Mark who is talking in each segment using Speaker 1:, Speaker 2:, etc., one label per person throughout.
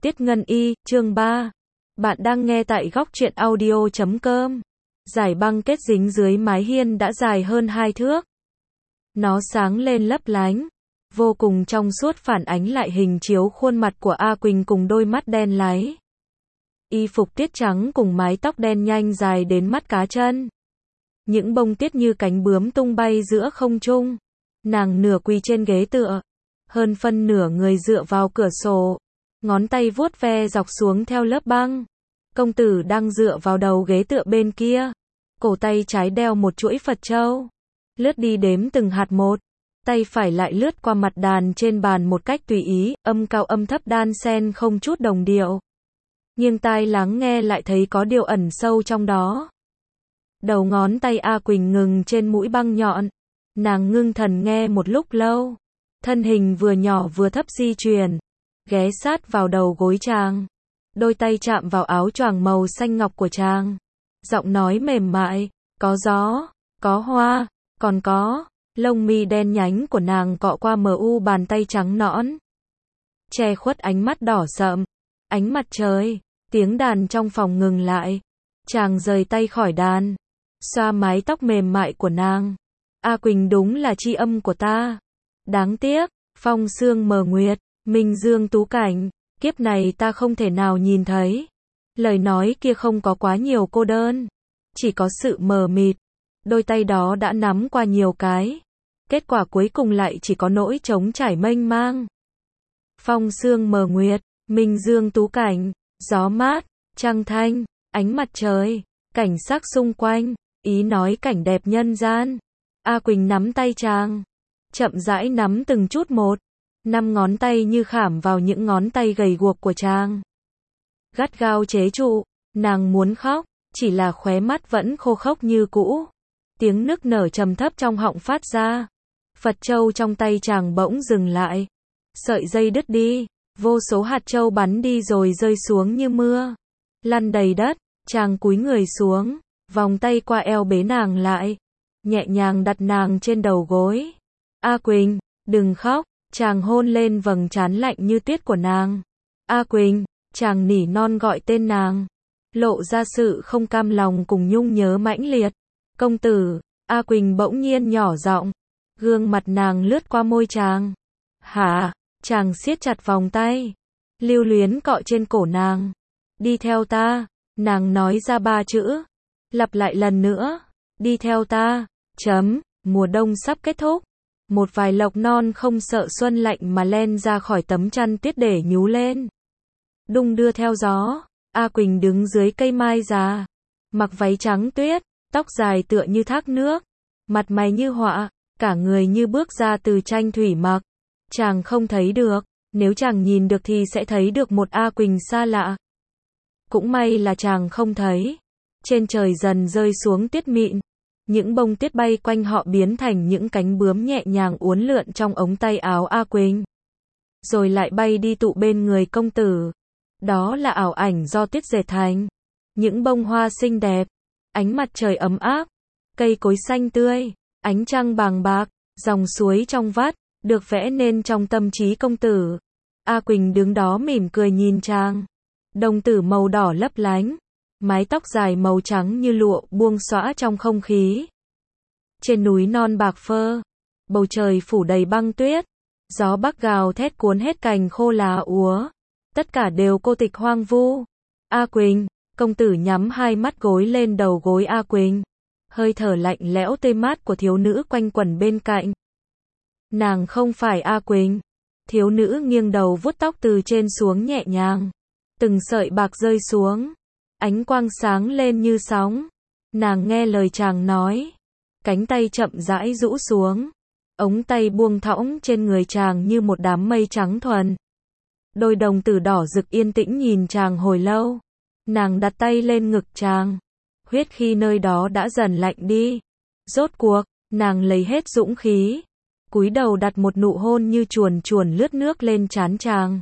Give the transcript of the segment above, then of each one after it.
Speaker 1: Tiết Ngân Y, chương 3. Bạn đang nghe tại góc truyện audio.com. Giải băng kết dính dưới mái hiên đã dài hơn 2 thước. Nó sáng lên lấp lánh, vô cùng trong suốt, phản ánh lại hình chiếu khuôn mặt của A Quỳnh cùng đôi mắt đen láy. Y phục tiết trắng cùng mái tóc đen nhanh dài đến mắt cá chân. Những bông tiết như cánh bướm tung bay giữa không trung. Nàng nửa quỳ trên ghế tựa, hơn phân nửa người dựa vào cửa sổ, ngón tay vuốt ve dọc xuống theo lớp băng. Công tử đang dựa vào đầu ghế tựa bên kia, cổ tay trái đeo một chuỗi Phật châu, lướt đi đếm từng hạt một, tay phải lại lướt qua mặt đàn trên bàn một cách tùy ý, âm cao âm thấp đan xen không chút đồng điệu. Nghiêng tai lắng nghe lại thấy có điều ẩn sâu trong đó. Đầu ngón tay A Quỳnh ngừng trên mũi băng nhọn, nàng ngưng thần nghe một lúc lâu, thân hình vừa nhỏ vừa thấp di chuyển, ghé sát vào đầu gối chàng, đôi tay chạm vào áo choàng màu xanh ngọc của chàng, giọng nói mềm mại, có gió, có hoa, còn có, lông mi đen nhánh của nàng cọ qua mờ u bàn tay trắng nõn, che khuất ánh mắt đỏ sậm, ánh mặt trời. Tiếng đàn trong phòng ngừng lại, chàng rời tay khỏi đàn, xoa mái tóc mềm mại của nàng. A Quỳnh đúng là tri âm của ta. Đáng tiếc, phong sương mờ nguyệt, minh dương tú cảnh, kiếp này ta không thể nào nhìn thấy. Lời nói kia không có quá nhiều cô đơn, chỉ có sự mờ mịt. Đôi tay đó đã nắm qua nhiều cái, kết quả cuối cùng lại chỉ có nỗi trống trải mênh mang. Phong sương mờ nguyệt, minh dương tú cảnh, gió mát, trăng thanh, ánh mặt trời, cảnh sắc xung quanh, ý nói cảnh đẹp nhân gian. A Quỳnh nắm tay chàng, chậm rãi nắm từng chút một, 5 ngón tay như khảm vào những ngón tay gầy guộc của chàng. Gắt gao chế trụ, nàng muốn khóc, chỉ là khóe mắt vẫn khô khốc như cũ. Tiếng nức nở trầm thấp trong họng phát ra. Phật châu trong tay chàng bỗng dừng lại. Sợi dây đứt đi, vô số hạt châu bắn đi rồi rơi xuống như mưa, lăn đầy đất. Chàng cúi người xuống, vòng tay qua eo bế nàng lại, nhẹ nhàng đặt nàng trên đầu gối. A Quỳnh, đừng khóc. Chàng hôn lên vầng trán lạnh như tuyết của nàng. A Quỳnh, chàng nỉ non gọi tên nàng, lộ ra sự không cam lòng cùng nhung nhớ mãnh liệt. Công tử. A Quỳnh bỗng nhiên nhỏ giọng, gương mặt nàng lướt qua môi chàng. Hả? Chàng siết chặt vòng tay, lưu luyến cọ trên cổ nàng. Đi theo ta. Nàng nói ra 3 chữ, lặp lại lần nữa. Đi theo ta. Mùa đông sắp kết thúc. Một vài lộc non không sợ xuân lạnh mà len ra khỏi tấm chăn tuyết để nhú lên, đung đưa theo gió. A Quỳnh đứng dưới cây mai già, mặc váy trắng tuyết, tóc dài tựa như thác nước, mặt mày như họa, cả người như bước ra từ tranh thủy mặc. Chàng không thấy được, nếu chàng nhìn được thì sẽ thấy được một A Quỳnh xa lạ. Cũng may là chàng không thấy. Trên trời dần rơi xuống tuyết mịn. Những bông tuyết bay quanh họ biến thành những cánh bướm nhẹ nhàng uốn lượn trong ống tay áo A Quỳnh, rồi lại bay đi tụ bên người công tử. Đó là ảo ảnh do tuyết dệt thành. Những bông hoa xinh đẹp, ánh mặt trời ấm áp, cây cối xanh tươi, ánh trăng bàng bạc, dòng suối trong vắt, được vẽ nên trong tâm trí công tử. A Quỳnh đứng đó mỉm cười nhìn chàng. Đồng tử màu đỏ lấp lánh, mái tóc dài màu trắng như lụa buông xõa trong không khí. Trên núi non bạc phơ, bầu trời phủ đầy băng tuyết, gió bắc gào thét cuốn hết cành khô lá úa. Tất cả đều cô tịch hoang vu. A Quỳnh, công tử nhắm 2 mắt gối lên đầu gối A Quỳnh. Hơi thở lạnh lẽo tê mát của thiếu nữ quanh quẩn bên cạnh. Nàng không phải A Quỳnh. Thiếu nữ nghiêng đầu vuốt tóc từ trên xuống nhẹ nhàng. Từng sợi bạc rơi xuống, ánh quang sáng lên như sóng. Nàng nghe lời chàng nói, cánh tay chậm rãi rũ xuống, ống tay buông thõng trên người chàng như một đám mây trắng thuần. Đôi đồng tử đỏ rực yên tĩnh nhìn chàng hồi lâu. Nàng đặt tay lên ngực chàng, huyết khí nơi đó đã dần lạnh đi. Rốt cuộc, nàng lấy hết dũng khí, cúi đầu đặt một nụ hôn như chuồn chuồn lướt nước lên trán chàng.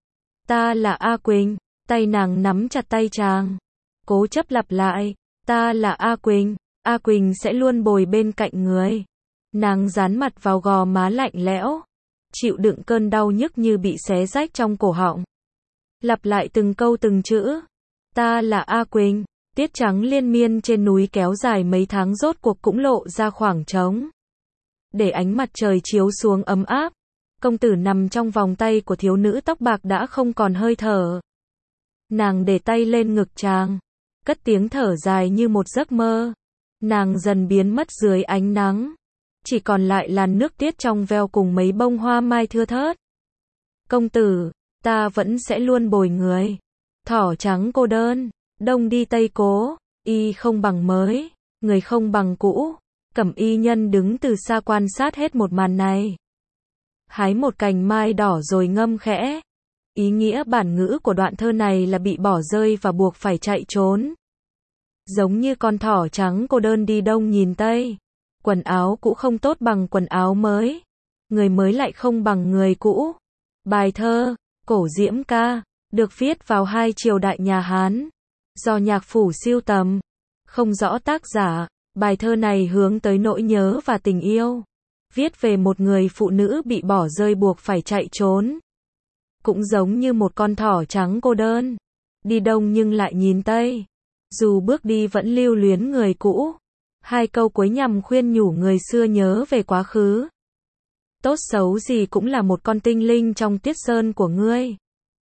Speaker 1: Ta là A Quỳnh. Tay nàng nắm chặt tay chàng, cố chấp lặp lại, ta là A Quỳnh. A Quỳnh sẽ luôn bồi bên cạnh người. Nàng dán mặt vào gò má lạnh lẽo, chịu đựng cơn đau nhức như bị xé rách trong cổ họng. lặp lại từng câu từng chữ. Ta là A Quỳnh. Tiết trắng liên miên trên núi kéo dài mấy tháng rốt cuộc cũng lộ ra khoảng trống. Để ánh mặt trời chiếu xuống ấm áp, công tử nằm trong vòng tay của thiếu nữ tóc bạc đã không còn hơi thở. Nàng để tay lên ngực chàng, cất tiếng thở dài như một giấc mơ. Nàng dần biến mất dưới ánh nắng, chỉ còn lại làn nước tiết trong veo cùng mấy bông hoa mai thưa thớt. Công tử, ta vẫn sẽ luôn bồi người. Thỏ trắng cô đơn, đông đi tây cố, y không bằng mới, người không bằng cũ. Cẩm y nhân đứng từ xa quan sát hết một màn này. Hái một cành mai đỏ rồi ngâm khẽ. Ý nghĩa bản ngữ của đoạn thơ này là bị bỏ rơi và buộc phải chạy trốn. Giống như con thỏ trắng cô đơn đi đông nhìn tây. Quần áo cũ không tốt bằng quần áo mới. Người mới lại không bằng người cũ. Bài thơ, Cổ Diễm Ca, được viết vào 2 triều đại nhà Hán. Do nhạc phủ sưu tầm. Không rõ tác giả, bài thơ này hướng tới nỗi nhớ và tình yêu. Viết về một người phụ nữ bị bỏ rơi buộc phải chạy trốn. Cũng giống như một con thỏ trắng cô đơn. Đi đông nhưng lại nhìn tây. Dù bước đi vẫn lưu luyến người cũ. 2 câu cuối nhằm khuyên nhủ người xưa nhớ về quá khứ. Tốt xấu gì cũng là một con tinh linh trong tiết sơn của ngươi.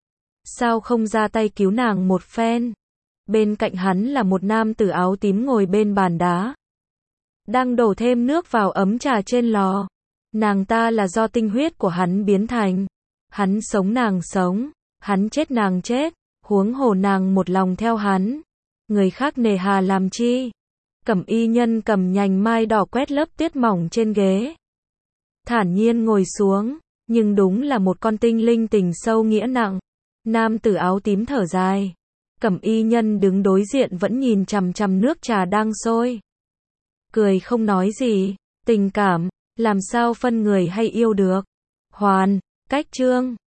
Speaker 1: Sao không ra tay cứu nàng một phen? Bên cạnh hắn là một nam tử áo tím ngồi bên bàn đá. Đang đổ thêm nước vào ấm trà trên lò. Nàng ta là do tinh huyết của hắn biến thành. Hắn sống nàng sống, hắn chết nàng chết, huống hồ nàng một lòng theo hắn. Người khác nề hà làm chi? Cẩm y nhân cầm nhành mai đỏ quét lớp tiết mỏng trên ghế. Thản nhiên ngồi xuống, nhưng đúng là một con tinh linh tình sâu nghĩa nặng. Nam tử áo tím thở dài. Cẩm y nhân đứng đối diện vẫn nhìn chằm chằm nước trà đang sôi. Cười không nói gì, tình cảm, làm sao phân người hay yêu được. Hoàn, cách chương.